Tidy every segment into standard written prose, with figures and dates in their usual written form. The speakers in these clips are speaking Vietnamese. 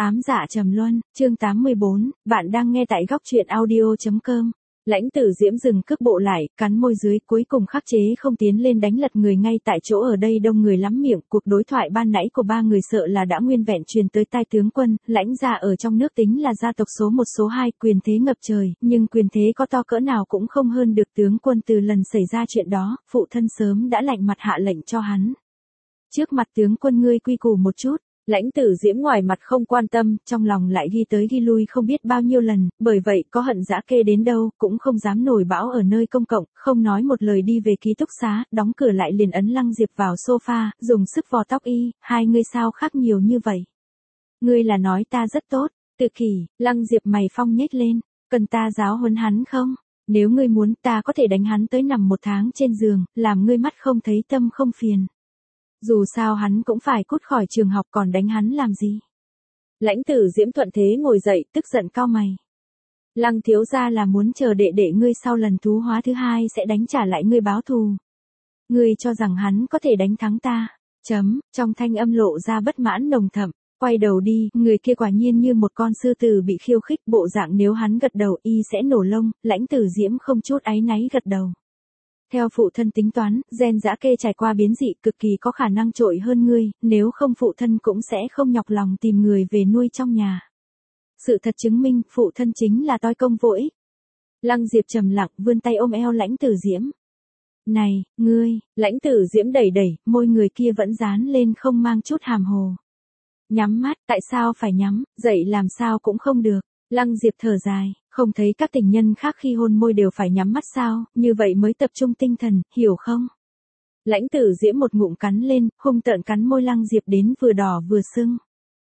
Ám dạ trầm luân, chương 84, bạn đang nghe tại góc truyện audio.com. Lãnh Tử Diễm dừng cước bộ lại, cắn môi dưới, cuối cùng khắc chế không tiến lên đánh lật người ngay tại chỗ. Ở đây đông người lắm miệng, cuộc đối thoại ban nãy của ba người sợ là đã nguyên vẹn truyền tới tai tướng quân. Lãnh gia ở trong nước tính là gia tộc số 1 số 2, quyền thế ngập trời, nhưng quyền thế có to cỡ nào cũng không hơn được tướng quân. Từ lần xảy ra chuyện đó, phụ thân sớm đã lạnh mặt hạ lệnh cho hắn. Trước mặt tướng quân ngươi quy củ một chút. Lãnh Tử Diễm ngoài mặt không quan tâm, trong lòng lại ghi tới ghi lui không biết bao nhiêu lần, bởi vậy có hận dã kê đến đâu, cũng không dám nổi bão ở nơi công cộng, không nói một lời đi về ký túc xá, đóng cửa lại liền ấn Lăng Diệp vào sofa, dùng sức vò tóc y, hai ngươi sao khác nhiều như vậy. Ngươi là nói ta rất tốt, Tự Kỷ, Lăng Diệp mày phong nhếch lên, cần ta giáo huấn hắn không? Nếu ngươi muốn ta có thể đánh hắn tới nằm 1 tháng trên giường, làm ngươi mắt không thấy tâm không phiền. Dù sao hắn cũng phải cút khỏi trường học, còn đánh hắn làm gì? Lãnh Tử Diễm thuận thế ngồi dậy, tức giận cau mày. Lăng thiếu gia là muốn chờ đệ đệ ngươi sau lần thú hóa thứ 2 sẽ đánh trả lại ngươi báo thù. Ngươi cho rằng hắn có thể đánh thắng ta? Trong thanh âm lộ ra bất mãn nồng thẫm. Quay đầu đi, người kia quả nhiên như một con sư tử bị khiêu khích, bộ dạng nếu hắn gật đầu y sẽ nổ lông. Lãnh Tử Diễm không chút áy náy gật đầu. Theo phụ thân tính toán, gen dã kê trải qua biến dị cực kỳ có khả năng trội hơn ngươi, nếu không phụ thân cũng sẽ không nhọc lòng tìm người về nuôi trong nhà. Sự thật chứng minh, phụ thân chính là toi công vô ích. Lăng Diệp trầm lặng vươn tay ôm eo Lãnh Tử Diễm. Này, ngươi, Lãnh Tử Diễm đẩy đẩy, môi người kia vẫn dán lên không mang chút hàm hồ. Nhắm mắt, tại sao phải nhắm, dậy làm sao cũng không được. Lăng Diệp thở dài, không thấy các tình nhân khác khi hôn môi đều phải nhắm mắt sao, như vậy mới tập trung tinh thần, hiểu không? Lãnh Tử Diễm một ngụm cắn lên, hung tợn cắn môi Lăng Diệp đến vừa đỏ vừa sưng.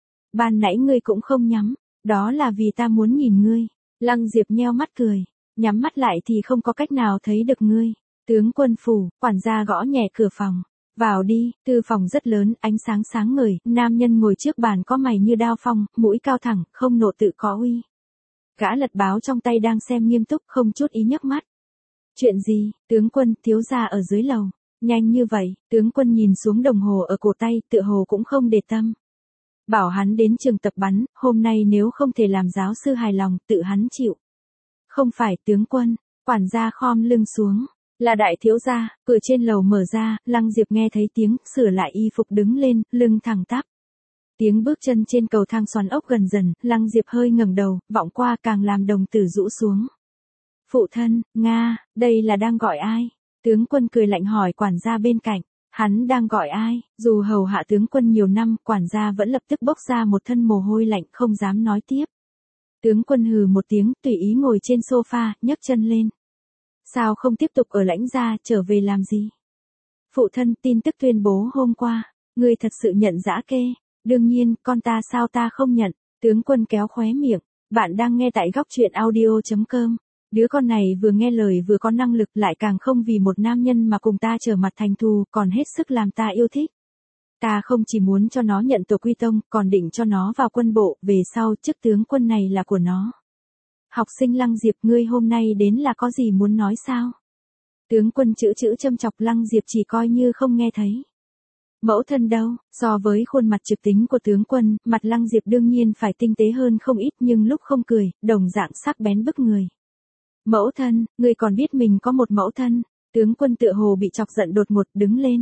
Ban nãy ngươi cũng không nhắm, đó là vì ta muốn nhìn ngươi. Lăng Diệp nheo mắt cười, nhắm mắt lại thì không có cách nào thấy được ngươi. Tướng quân phủ, quản gia gõ nhẹ cửa phòng. Vào đi, thư phòng rất lớn, ánh sáng sáng ngời, nam nhân ngồi trước bàn có mày như đao phong, mũi cao thẳng, không nộ tự có uy. Gã lật báo trong tay đang xem nghiêm túc, không chút ý nhấc mắt. Chuyện gì, tướng quân, thiếu gia ở dưới lầu. Nhanh như vậy, tướng quân nhìn xuống đồng hồ ở cổ tay, tựa hồ cũng không để tâm. Bảo hắn đến trường tập bắn, hôm nay nếu không thể làm giáo sư hài lòng, tự hắn chịu. Không phải tướng quân, quản gia khom lưng xuống. Là đại thiếu gia, cửa trên lầu mở ra, Lăng Diệp nghe thấy tiếng, sửa lại y phục đứng lên, lưng thẳng tắp. Tiếng bước chân trên cầu thang xoắn ốc gần dần, Lăng Diệp hơi ngẩng đầu, vọng qua càng làm đồng tử rũ xuống. Phụ thân, Nga, đây là đang gọi ai? Tướng quân cười lạnh hỏi quản gia bên cạnh, hắn đang gọi ai? Dù hầu hạ tướng quân nhiều năm, quản gia vẫn lập tức bốc ra một thân mồ hôi lạnh không dám nói tiếp. Tướng quân hừ một tiếng, tùy ý ngồi trên sofa, nhấc chân lên. Sao không tiếp tục ở Lãnh gia, trở về làm gì? Phụ thân, tin tức tuyên bố hôm qua, ngươi thật sự nhận dã kê. Đương nhiên, con ta sao ta không nhận, tướng quân kéo khóe miệng, bạn đang nghe tại góc truyện audio.com. Đứa con này vừa nghe lời vừa có năng lực lại càng không vì một nam nhân mà cùng ta trở mặt thành thù, còn hết sức làm ta yêu thích. Ta không chỉ muốn cho nó nhận tổ quy tông, còn định cho nó vào quân bộ, về sau chức tướng quân này là của nó. Học sinh Lăng Diệp, ngươi hôm nay đến là có gì muốn nói sao? Tướng quân chữ châm chọc Lăng Diệp chỉ coi như không nghe thấy. Mẫu thân đâu, so với khuôn mặt trực tính của tướng quân, mặt Lăng Diệp đương nhiên phải tinh tế hơn không ít nhưng lúc không cười, đồng dạng sắc bén bức người. Mẫu thân, ngươi còn biết mình có một mẫu thân, tướng quân tựa hồ bị chọc giận đột ngột đứng lên.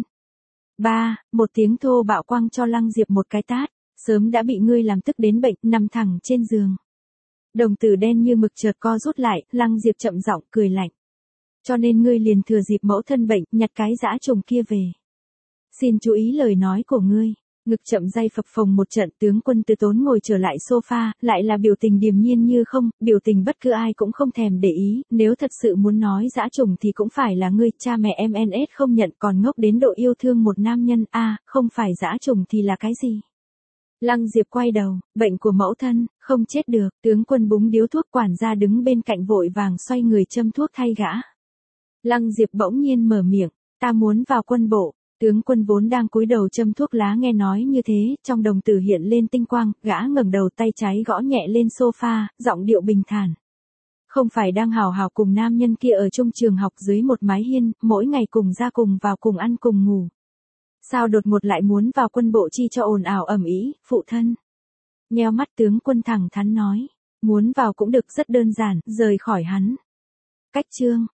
Một tiếng thô bạo quăng cho Lăng Diệp một cái tát, sớm đã bị ngươi làm tức đến bệnh, nằm thẳng trên giường. Đồng tử đen như mực chợt co rút lại, Lăng Diệp chậm giọng cười lạnh. Cho nên ngươi liền thừa dịp mẫu thân bệnh, nhặt cái dã trùng kia về. Xin chú ý lời nói của ngươi. Ngực chậm day phập phồng một trận, tướng quân từ tốn ngồi trở lại sofa, lại là biểu tình điềm nhiên như không, biểu tình bất cứ ai cũng không thèm để ý, nếu thật sự muốn nói dã trùng thì cũng phải là ngươi, cha mẹ MNS không nhận, còn ngốc đến độ yêu thương một nam nhân, không phải dã trùng thì là cái gì? Lăng Diệp quay đầu, bệnh của mẫu thân, không chết được, tướng quân búng điếu thuốc, quản gia đứng bên cạnh vội vàng xoay người châm thuốc thay gã. Lăng Diệp bỗng nhiên mở miệng, ta muốn vào quân bộ. Tướng quân vốn đang cúi đầu châm thuốc lá nghe nói như thế, trong đồng tử hiện lên tinh quang, gã ngẩng đầu tay trái gõ nhẹ lên sofa, giọng điệu bình thản. Không phải đang hào hào cùng nam nhân kia ở chung trường học dưới một mái hiên, mỗi ngày cùng ra cùng vào cùng ăn cùng ngủ. Sao đột ngột lại muốn vào quân bộ chi cho ồn ào ầm ĩ, phụ thân? Nheo mắt tướng quân thẳng thắn nói. Muốn vào cũng được, rất đơn giản, rời khỏi hắn. Cách chương